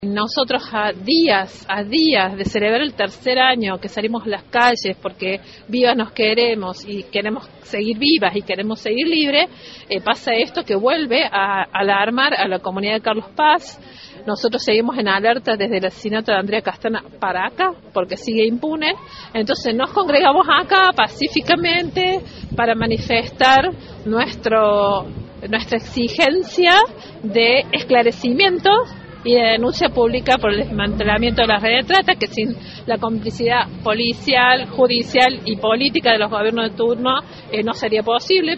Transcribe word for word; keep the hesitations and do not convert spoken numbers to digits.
Nosotros a días, a días de celebrar el tercer año que salimos a las calles porque vivas nos queremos y queremos seguir vivas y queremos seguir libres, eh, pasa esto que vuelve a, a alarmar a la comunidad de Carlos Paz. Nosotros seguimos en alerta desde el asesinato de Andrea Castana para acá, porque sigue impune. Entonces nos congregamos acá pacíficamente para manifestar nuestro, nuestra exigencia de esclarecimiento y de denuncia pública por el desmantelamiento de las redes de trata, que sin la complicidad policial, judicial y política de los gobiernos de turno eh, no sería posible.